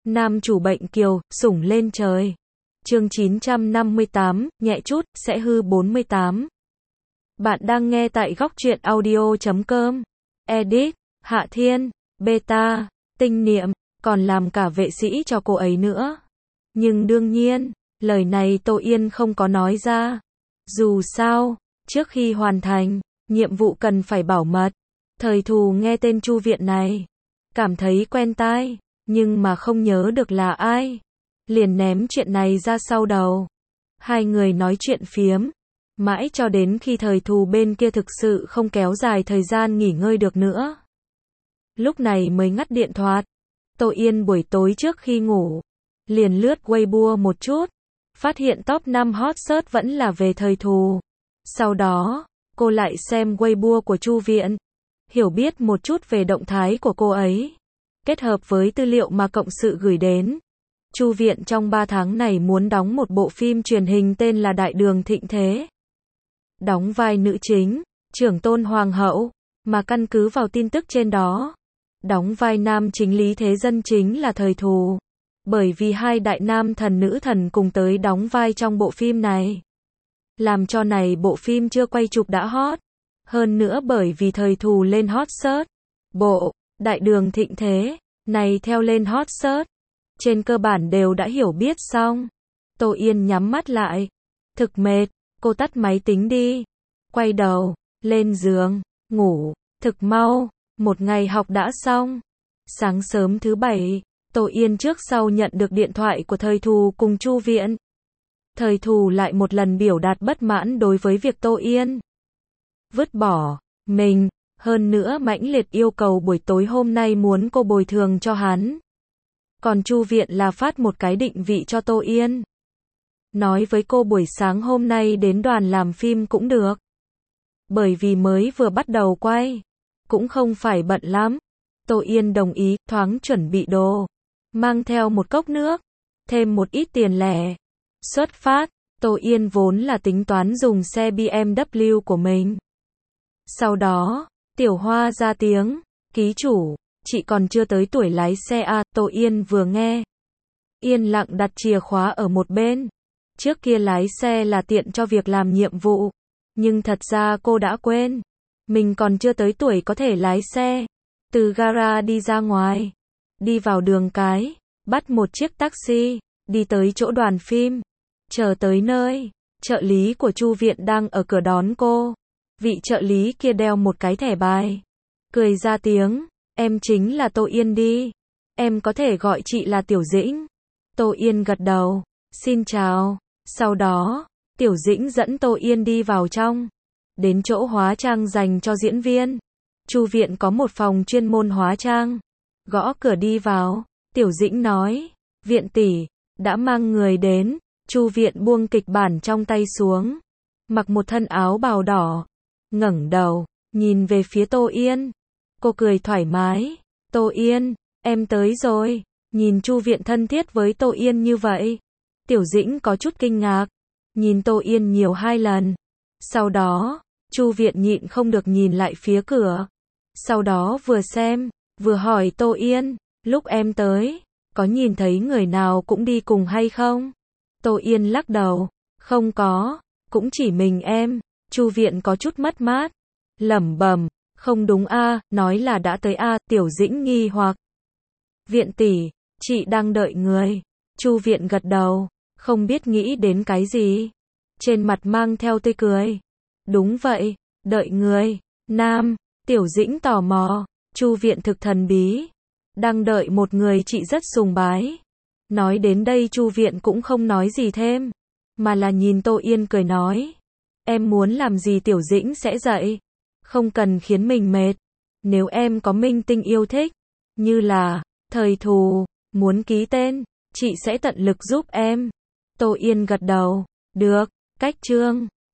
Nam chủ bệnh kiều, sủng lên trời. Chương 958, nhẹ chút, sẽ hư 48. Bạn đang nghe tại góc truyện audio.com. Edit, Hạ Thiên, Beta, Tinh Niệm, còn làm cả vệ sĩ cho cô ấy nữa. Nhưng đương nhiên, lời này Tô Yên không có nói ra. Dù sao, trước khi hoàn thành, nhiệm vụ cần phải bảo mật. Thời thù nghe tên Chu Viện này, cảm thấy quen tai, nhưng mà không nhớ được là ai. Liền ném chuyện này ra sau đầu. Hai người nói chuyện phiếm, mãi cho đến khi thời thù bên kia thực sự không kéo dài thời gian nghỉ ngơi được nữa. Lúc này mới ngắt điện thoại. Tô Yên buổi tối trước khi ngủ, liền lướt Weibo một chút, phát hiện top 5 hot search vẫn là về thời thù. Sau đó, cô lại xem Weibo của Chu Viện, hiểu biết một chút về động thái của cô ấy, kết hợp với tư liệu mà cộng sự gửi đến. Chu Viện trong 3 tháng này muốn đóng một bộ phim truyền hình tên là Đại Đường Thịnh Thế. Đóng vai nữ chính, trưởng tôn hoàng hậu, mà căn cứ vào tin tức trên đó, đóng vai nam chính Lý Thế Dân chính là thời thù. Bởi vì hai đại nam thần nữ thần cùng tới đóng vai trong bộ phim này, làm cho này bộ phim chưa quay chụp đã hot. Hơn nữa bởi vì thời thù lên hot search, bộ Đại Đường Thịnh Thế này theo lên hot search, trên cơ bản đều đã hiểu biết xong. Tô Yên nhắm mắt lại, thực mệt, cô tắt máy tính đi, quay đầu, lên giường, ngủ, thực mau, một ngày học đã xong. Sáng sớm thứ Bảy, Tô Yên trước sau nhận được điện thoại của thời thù cùng Chu Viện. Thời thù lại một lần biểu đạt bất mãn đối với việc Tô Yên vứt bỏ mình, hơn nữa mãnh liệt yêu cầu buổi tối hôm nay muốn cô bồi thường cho hắn. Còn Chu Viện là phát một cái định vị cho Tô Yên, nói với cô buổi sáng hôm nay đến đoàn làm phim cũng được. Bởi vì mới vừa bắt đầu quay, cũng không phải bận lắm. Tô Yên đồng ý, thoáng chuẩn bị đồ, mang theo một cốc nước, thêm một ít tiền lẻ. Xuất phát, Tô Yên vốn là tính toán dùng xe BMW của mình. Sau đó, Tiểu Hoa ra tiếng, ký chủ, chị còn chưa tới tuổi lái xe à. Tô Yên vừa nghe, yên lặng đặt chìa khóa ở một bên. Trước kia lái xe là tiện cho việc làm nhiệm vụ, nhưng thật ra cô đã quên, mình còn chưa tới tuổi có thể lái xe. Từ gara đi ra ngoài, đi vào đường cái, bắt một chiếc taxi, đi tới chỗ đoàn phim. Chờ tới nơi, trợ lý của Chu Viện đang ở cửa đón cô. Vị trợ lý kia đeo một cái thẻ bài, cười ra tiếng, em chính là Tô Yên đi, em có thể gọi chị là Tiểu Dĩnh. Tô Yên gật đầu, xin chào. Sau đó, Tiểu Dĩnh dẫn Tô Yên đi vào trong, đến chỗ hóa trang dành cho diễn viên. Chu Viện có một phòng chuyên môn hóa trang. Gõ cửa đi vào, Tiểu Dĩnh nói, Viện tỷ, đã mang người đến. Chu Viện buông kịch bản trong tay xuống, mặc một thân áo bào đỏ, ngẩng đầu, nhìn về phía Tô Yên. Cô cười thoải mái, Tô Yên, em tới rồi. Nhìn Chu Viện thân thiết với Tô Yên như vậy, Tiểu Dĩnh có chút kinh ngạc, nhìn Tô Yên nhiều 2 lần. Sau đó, Chu Viện nhịn không được nhìn lại phía cửa. Sau đó vừa xem, vừa hỏi Tô Yên, lúc em tới, có nhìn thấy người nào cũng đi cùng hay không? Tô Yên lắc đầu, không có, cũng chỉ mình em. Chu Viện có chút mất mát, lẩm bẩm, không đúng a, nói là đã tới a. Tiểu Dĩnh nghi hoặc, Viện tỷ, chị đang đợi người. Chu Viện gật đầu, không biết nghĩ đến cái gì, trên mặt mang theo tươi cười. Đúng vậy, đợi người. Nam. Tiểu Dĩnh tò mò, Chu Viện thực thần bí, đang đợi một người chị rất sùng bái. Nói đến đây Chu Viện cũng không nói gì thêm, mà là nhìn Tô Yên cười nói, em muốn làm gì Tiểu Dĩnh sẽ dạy, không cần khiến mình mệt. Nếu em có minh tinh yêu thích, như là thời thù, muốn ký tên, chị sẽ tận lực giúp em. Tô Yên gật đầu, được, cách chương.